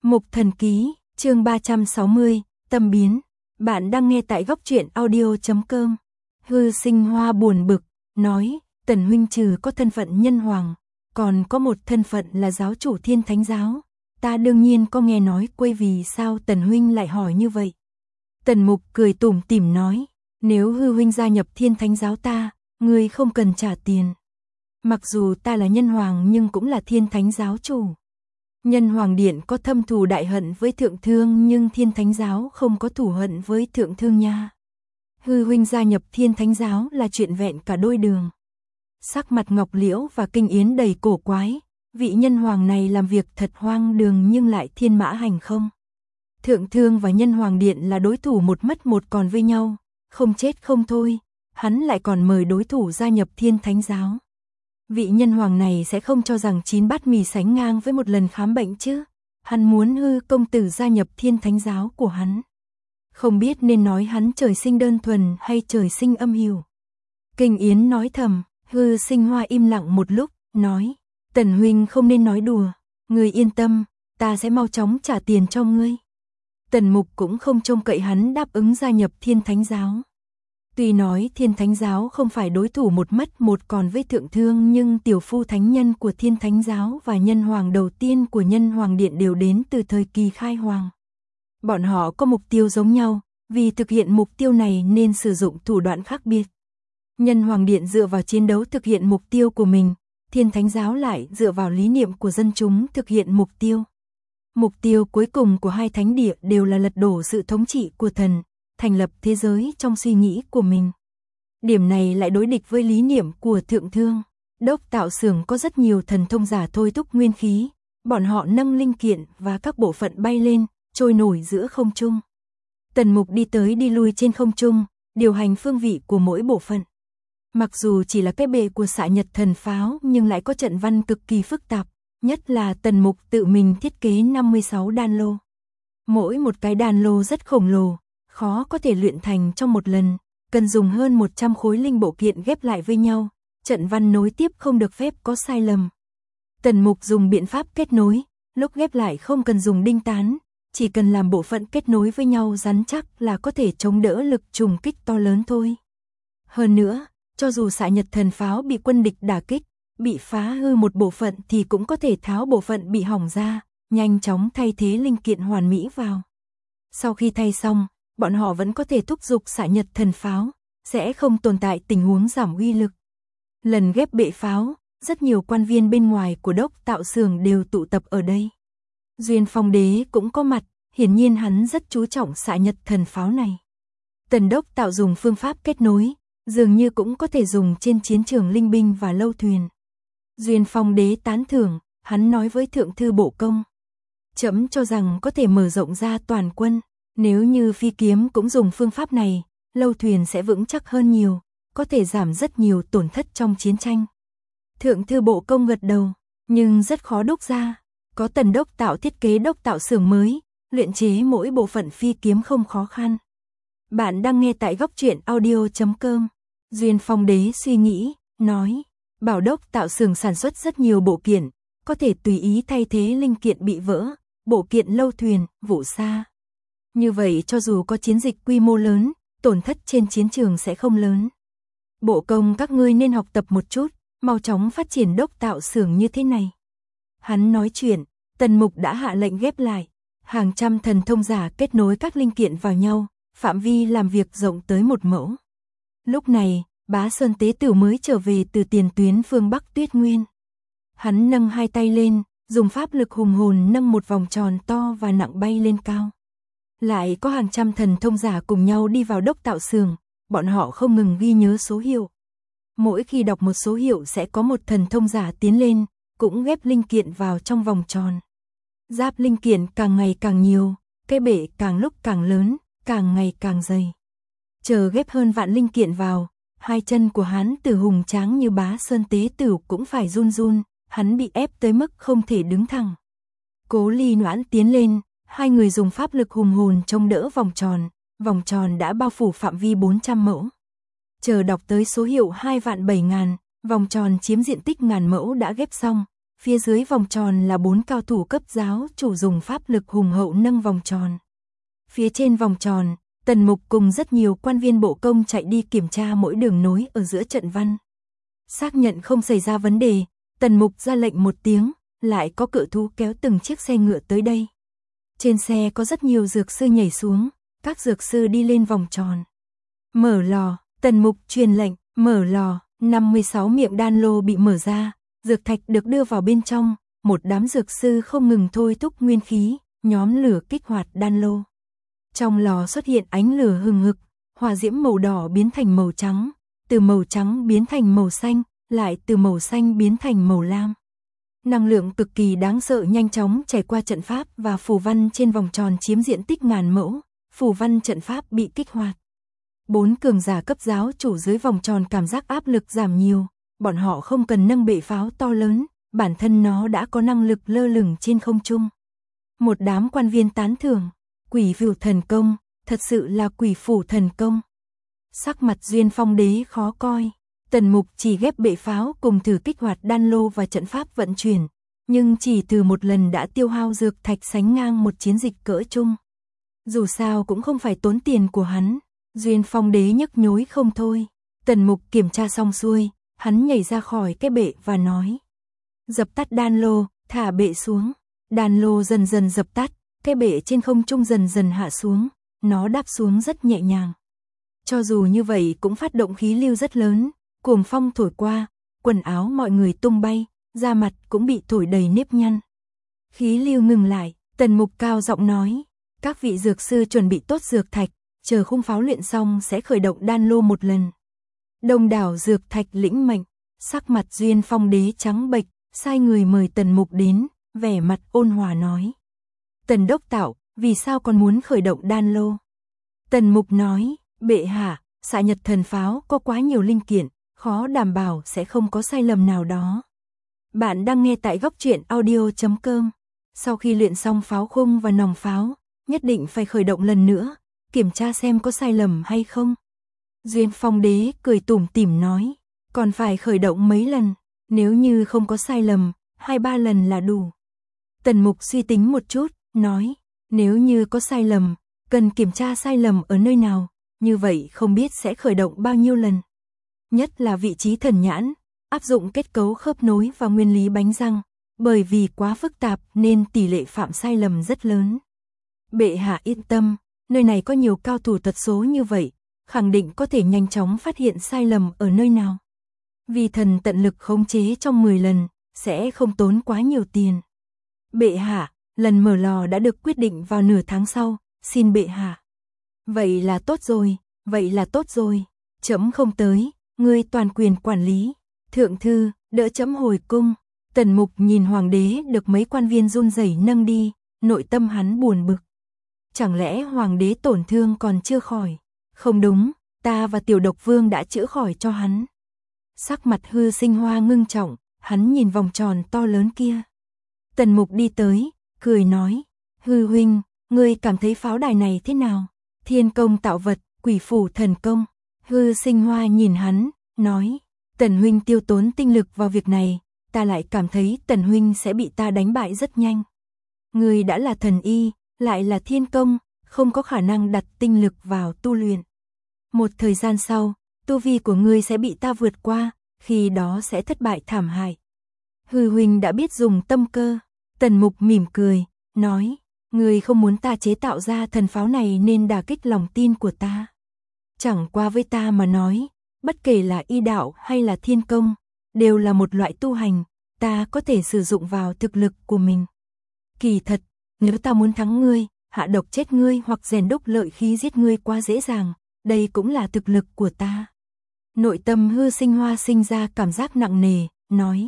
Mục Thần Ký, chương 360, Tâm Biến. Bạn đang nghe tại góc truyện audio.com. Hư Sinh Hoa buồn bực, nói, Tần huynh trừ có thân phận nhân hoàng, còn có một thân phận là giáo chủ Thiên Thánh giáo. Ta đương nhiên có nghe nói quay vì sao Tần huynh lại hỏi như vậy. Tần Mục cười tủm tỉm nói, nếu hư huynh gia nhập Thiên Thánh giáo ta, ngươi không cần trả tiền. Mặc dù ta là nhân hoàng nhưng cũng là Thiên Thánh giáo chủ. Nhân Hoàng Điện có thâm thù đại hận với Thượng Thương nhưng Thiên Thánh giáo không có thù hận với Thượng Thương nha. Hư huynh gia nhập Thiên Thánh giáo là chuyện vẹn cả đôi đường. Sắc mặt Ngọc Liễu và Kinh Yến đầy cổ quái, vị nhân hoàng này làm việc thật hoang đường nhưng lại thiên mã hành không. Thượng Thương và Nhân Hoàng Điện là đối thủ một mất một còn với nhau, không chết không thôi, hắn lại còn mời đối thủ gia nhập Thiên Thánh giáo. Vị nhân hoàng này sẽ không cho rằng 9 bát mì sánh ngang với một lần khám bệnh chứ. Hắn muốn hư công tử gia nhập Thiên Thánh giáo của hắn. Không biết nên nói hắn trời sinh đơn thuần hay trời sinh âm hiểm. Kinh Yến nói thầm, Hư Sinh Hoa im lặng một lúc, nói, Tần huynh không nên nói đùa, ngươi yên tâm, ta sẽ mau chóng trả tiền cho ngươi. Tần Mục cũng không trông cậy hắn đáp ứng gia nhập Thiên Thánh giáo. Tuy nói Thiên Thánh giáo không phải đối thủ một mất một còn với Thượng Thương nhưng tiểu phu thánh nhân của Thiên Thánh giáo và nhân hoàng đầu tiên của Nhân Hoàng Điện đều đến từ thời kỳ khai hoàng. Bọn họ có mục tiêu giống nhau, vì thực hiện mục tiêu này nên sử dụng thủ đoạn khác biệt. Nhân Hoàng Điện dựa vào chiến đấu thực hiện mục tiêu của mình, Thiên Thánh giáo lại dựa vào lý niệm của dân chúng thực hiện mục tiêu. Mục tiêu cuối cùng của hai thánh địa đều là lật đổ sự thống trị của thần, thành lập thế giới trong suy nghĩ của mình. Điểm này lại đối địch với lý niệm của Thượng Thương. Đốc tạo xưởng có rất nhiều thần thông giả thôi thúc nguyên khí, bọn họ nâng linh kiện và các bộ phận bay lên, trôi nổi giữa không trung. Tần Mục đi tới đi lui trên không trung, điều hành phương vị của mỗi bộ phận. Mặc dù chỉ là cái bệ của Xạ Nhật thần pháo nhưng lại có trận văn cực kỳ phức tạp, nhất là Tần Mục tự mình thiết kế 56 đan lô. Mỗi một cái đan lô rất khổng lồ, khó có thể luyện thành trong một lần, cần dùng hơn 100 khối linh bộ kiện ghép lại với nhau, trận văn nối tiếp không được phép có sai lầm. Tần Mục dùng biện pháp kết nối, lúc ghép lại không cần dùng đinh tán, chỉ cần làm bộ phận kết nối với nhau rắn chắc là có thể chống đỡ lực trùng kích to lớn thôi. Hơn nữa, cho dù Xạ Nhật thần pháo bị quân địch đả kích, bị phá hư một bộ phận thì cũng có thể tháo bộ phận bị hỏng ra, nhanh chóng thay thế linh kiện hoàn mỹ vào. Sau khi thay xong, bọn họ vẫn có thể thúc giục Xạ Nhật thần pháo, sẽ không tồn tại tình huống giảm uy lực. Lần ghép bệ pháo, rất nhiều quan viên bên ngoài của đốc tạo xưởng đều tụ tập ở đây. Duyên Phong Đế cũng có mặt, hiển nhiên hắn rất chú trọng Xạ Nhật thần pháo này. Tần đốc tạo dùng phương pháp kết nối, dường như cũng có thể dùng trên chiến trường linh binh và lâu thuyền. Duyên Phong Đế tán thưởng, hắn nói với Thượng thư Bộ Công, trẫm cho rằng có thể mở rộng ra toàn quân. Nếu như phi kiếm cũng dùng phương pháp này, lâu thuyền sẽ vững chắc hơn nhiều, có thể giảm rất nhiều tổn thất trong chiến tranh. Thượng thư Bộ Công gật đầu, nhưng rất khó đúc ra. Có Tần đốc tạo thiết kế đốc tạo xưởng mới, luyện chế mỗi bộ phận phi kiếm không khó khăn. Bạn đang nghe tại góc truyện audio.com. Duyên Phong Đế suy nghĩ, nói, bảo đốc tạo xưởng sản xuất rất nhiều bộ kiện, có thể tùy ý thay thế linh kiện bị vỡ, bộ kiện lâu thuyền, vụ xa. Như vậy cho dù có chiến dịch quy mô lớn, tổn thất trên chiến trường sẽ không lớn. Bộ Công các ngươi nên học tập một chút, mau chóng phát triển đốc tạo xưởng như thế này. Hắn nói chuyện, Tần Mục đã hạ lệnh ghép lại, hàng trăm thần thông giả kết nối các linh kiện vào nhau, phạm vi làm việc rộng tới 1 mẫu. Lúc này, Bá Sơn Tế Tử mới trở về từ tiền tuyến phương Bắc Tuyết Nguyên. Hắn nâng hai tay lên, dùng pháp lực hùng hồn nâng một vòng tròn to và nặng bay lên cao. Lại có hàng trăm thần thông giả cùng nhau đi vào đốc tạo xưởng, bọn họ không ngừng ghi nhớ số hiệu. Mỗi khi đọc một số hiệu sẽ có một thần thông giả tiến lên, cũng ghép linh kiện vào trong vòng tròn. Giáp linh kiện càng ngày càng nhiều, cái bệ càng lúc càng lớn, càng ngày càng dày. Chờ ghép hơn vạn linh kiện vào, hai chân của hắn Tử hùng tráng như Bá Sơn Tế Tử cũng phải run run, hắn bị ép tới mức không thể đứng thẳng. Cố Ly Noãn tiến lên, hai người dùng pháp lực hùng hồn chống đỡ vòng tròn đã bao phủ phạm vi 400 mẫu. Chờ đọc tới số hiệu 2.007.000, vòng tròn chiếm diện tích 1000 mẫu đã ghép xong, phía dưới vòng tròn là 4 cao thủ cấp giáo chủ dùng pháp lực hùng hậu nâng vòng tròn. Phía trên vòng tròn, Tần Mục cùng rất nhiều quan viên bộ công chạy đi kiểm tra mỗi đường nối ở giữa trận văn. Xác nhận không xảy ra vấn đề, Tần Mục ra lệnh một tiếng, lại có cự thú kéo từng chiếc xe ngựa tới đây. Trên xe có rất nhiều dược sư nhảy xuống, các dược sư đi lên vòng tròn. Mở lò, Tần Mục truyền lệnh, mở lò, 56 miệng đan lô bị mở ra, dược thạch được đưa vào bên trong, một đám dược sư không ngừng thôi thúc nguyên khí, nhóm lửa kích hoạt đan lô. Trong lò xuất hiện ánh lửa hừng hực, hỏa diễm màu đỏ biến thành màu trắng, từ màu trắng biến thành màu xanh, lại từ màu xanh biến thành màu lam. Năng lượng cực kỳ đáng sợ nhanh chóng chảy qua trận pháp và phù văn trên vòng tròn chiếm diện tích ngàn mẫu, phù văn trận pháp bị kích hoạt. 4 cường giả cấp giáo chủ dưới vòng tròn cảm giác áp lực giảm nhiều, bọn họ không cần nâng bệ pháo to lớn, bản thân nó đã có năng lực lơ lửng trên không trung. Một đám quan viên tán thưởng, quỷ phủ thần công, thật sự là quỷ phủ thần công. Sắc mặt Duyên Phong Đế khó coi, Tần Mục chỉ ghép bệ pháo cùng thử kích hoạt đan lô và trận pháp vận chuyển, nhưng chỉ từ một lần đã tiêu hao dược thạch sánh ngang một chiến dịch cỡ chung. Dù sao cũng không phải tốn tiền của hắn, Duyên Phong Đế nhức nhối không thôi. Tần Mục kiểm tra xong xuôi, hắn nhảy ra khỏi cái bệ và nói: dập tắt đan lô, thả bệ xuống. Đan lô dần dần dập tắt, cái bệ trên không trung dần dần hạ xuống, nó đáp xuống rất nhẹ nhàng. Cho dù như vậy cũng phát động khí lưu rất lớn, cuồng phong thổi qua, quần áo mọi người tung bay, da mặt cũng bị thổi đầy nếp nhăn. Khí lưu ngừng lại, Tần Mục cao giọng nói: các vị dược sư chuẩn bị tốt dược thạch, chờ khung pháo luyện xong sẽ khởi động đan lô một lần. Đông đảo dược thạch lĩnh mệnh, sắc mặt Duyên Phong Đế trắng bệch, sai người mời Tần Mục đến, vẻ mặt ôn hòa nói: Tần đốc tạo, vì sao còn muốn khởi động đan lô? Tần Mục nói: bệ hạ, xạ nhật thần pháo có quá nhiều linh kiện, khó đảm bảo sẽ không có sai lầm nào đó. Bạn đang nghe tại goctruyện.audio.com. Sau khi luyện xong pháo khung và nòng pháo, nhất định phải khởi động lần nữa, kiểm tra xem có sai lầm hay không. Duyên Phong Đế cười tủm tỉm nói: còn phải khởi động mấy lần, nếu như không có sai lầm, 2-3 lần là đủ. Tần Mục suy tính một chút, nói: nếu như có sai lầm, cần kiểm tra sai lầm ở nơi nào, như vậy không biết sẽ khởi động bao nhiêu lần. Nhất là vị trí thần nhãn, áp dụng kết cấu khớp nối và nguyên lý bánh răng, bởi vì quá phức tạp nên tỷ lệ phạm sai lầm rất lớn. Bệ hạ yên tâm, nơi này có nhiều cao thủ tật số như vậy, khẳng định có thể nhanh chóng phát hiện sai lầm ở nơi nào. Vì thần tận lực khống chế trong 10 lần, sẽ không tốn quá nhiều tiền. Bệ hạ, lần mở lò đã được quyết định vào nửa tháng sau, xin bệ hạ. Vậy là tốt rồi, vậy là tốt rồi. Trẫm không tới, ngươi toàn quyền quản lý. Thượng thư, đỡ trẫm hồi cung. Tần Mục nhìn hoàng đế được mấy quan viên run rẩy nâng đi, nội tâm hắn buồn bực. Chẳng lẽ hoàng đế tổn thương còn chưa khỏi? Không đúng, ta và Tiểu Độc Vương đã chữa khỏi cho hắn. Sắc mặt Hư Sinh Hoa ngưng trọng, hắn nhìn vòng tròn to lớn kia. Tần Mục đi tới, cười nói: Hư huynh, ngươi cảm thấy pháo đài này thế nào? Thiên công tạo vật, quỷ phủ thần công. Hư Sinh Hoa nhìn hắn, nói: Tần huynh tiêu tốn tinh lực vào việc này, ta lại cảm thấy Tần huynh sẽ bị ta đánh bại rất nhanh. Ngươi đã là thần y, lại là thiên công, không có khả năng đặt tinh lực vào tu luyện. Một thời gian sau, tu vi của ngươi sẽ bị ta vượt qua, khi đó sẽ thất bại thảm hại. Hư huynh đã biết dùng tâm cơ. Tần Mục mỉm cười, nói: ngươi không muốn ta chế tạo ra thần pháo này nên đả kích lòng tin của ta. Chẳng qua với ta mà nói, bất kể là y đạo hay là thiên công, đều là một loại tu hành, ta có thể sử dụng vào thực lực của mình. Kỳ thật, nếu ta muốn thắng ngươi, hạ độc chết ngươi hoặc rèn đúc lợi khí giết ngươi quá dễ dàng, đây cũng là thực lực của ta. Nội tâm Hư Sinh Hoa sinh ra cảm giác nặng nề, nói: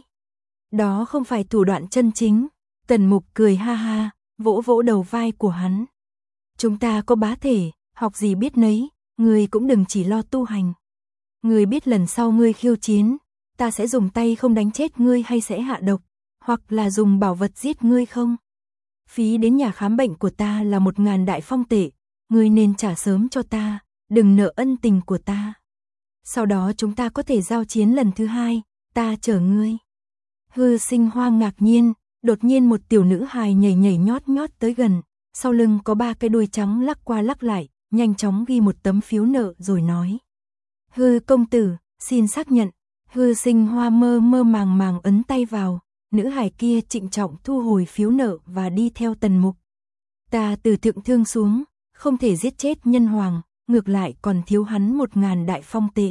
đó không phải thủ đoạn chân chính. Tần Mục cười ha ha, vỗ vỗ đầu vai của hắn. Chúng ta có bá thể, học gì biết nấy, ngươi cũng đừng chỉ lo tu hành. Ngươi biết lần sau ngươi khiêu chiến, ta sẽ dùng tay không đánh chết ngươi hay sẽ hạ độc, hoặc là dùng bảo vật giết ngươi không? Phí đến nhà khám bệnh của ta là 1000 đại phong tệ, ngươi nên trả sớm cho ta, đừng nợ ân tình của ta. Sau đó chúng ta có thể giao chiến lần thứ 2, ta chờ ngươi. Hư Sinh Hoa ngạc nhiên, đột nhiên một tiểu nữ hài nhảy nhảy nhót nhót tới gần, sau lưng có 3 cái đuôi trắng lắc qua lắc lại, nhanh chóng ghi một tấm phiếu nợ rồi nói. Hư công tử, xin xác nhận. Hư Sinh Hoa mơ mơ màng màng ấn tay vào, nữ hài kia trịnh trọng thu hồi phiếu nợ và đi theo Tần Mục. Ta từ thượng thương xuống, không thể giết chết nhân hoàng, ngược lại còn thiếu hắn 1000 đại phong tệ.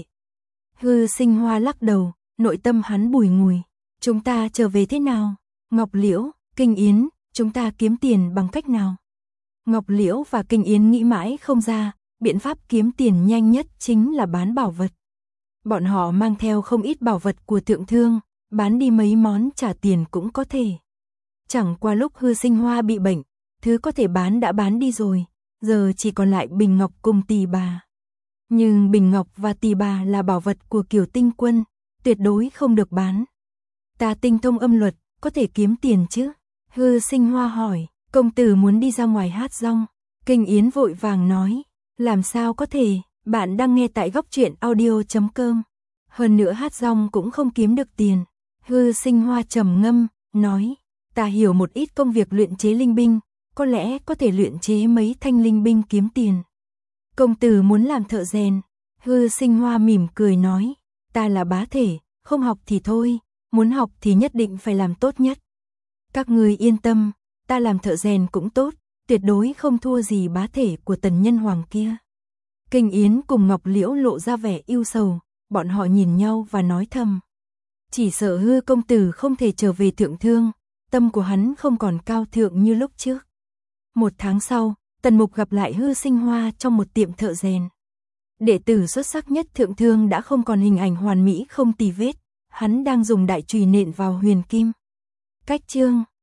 Hư Sinh Hoa lắc đầu, nội tâm hắn bùi ngùi. Chúng ta trở về thế nào? Ngọc Liễu, Kinh Yến, chúng ta kiếm tiền bằng cách nào? Ngọc Liễu và Kinh Yến nghĩ mãi không ra, biện pháp kiếm tiền nhanh nhất chính là bán bảo vật. Bọn họ mang theo không ít bảo vật của thượng thương, bán đi mấy món trả tiền cũng có thể. Chẳng qua lúc Hư Sinh Hoa bị bệnh, thứ có thể bán đã bán đi rồi, giờ chỉ còn lại bình ngọc cùng tỳ bà. Nhưng bình ngọc và tỳ bà là bảo vật của Kiều Tinh Quân, tuyệt đối không được bán. Ta tinh thông âm luật, có thể kiếm tiền chứ? Hư Sinh Hoa hỏi, công tử muốn đi ra ngoài hát rong. Kinh Yến vội vàng nói, làm sao có thể, bạn đang nghe tại góc truyện audio.com. Hơn nữa hát rong cũng không kiếm được tiền. Hư Sinh Hoa trầm ngâm, nói, ta hiểu một ít công việc luyện chế linh binh, có lẽ có thể luyện chế mấy thanh linh binh kiếm tiền. Công tử muốn làm thợ rèn. Hư Sinh Hoa mỉm cười nói, ta là bá thể, không học thì thôi, muốn học thì nhất định phải làm tốt nhất. Các người yên tâm, ta làm thợ rèn cũng tốt, tuyệt đối không thua gì bá thể của Tần nhân hoàng kia. Kinh Yến cùng Ngọc Liễu lộ ra vẻ ưu sầu, bọn họ nhìn nhau và nói thầm. Chỉ sợ Hư công tử không thể trở về thượng thương, tâm của hắn không còn cao thượng như lúc trước. 1 tháng sau, Tần Mục gặp lại Hư Sinh Hoa trong một tiệm thợ rèn. Đệ tử xuất sắc nhất thượng thương đã không còn hình ảnh hoàn mỹ không tì vết, hắn đang dùng đại chùy nện vào huyền kim. Cách chương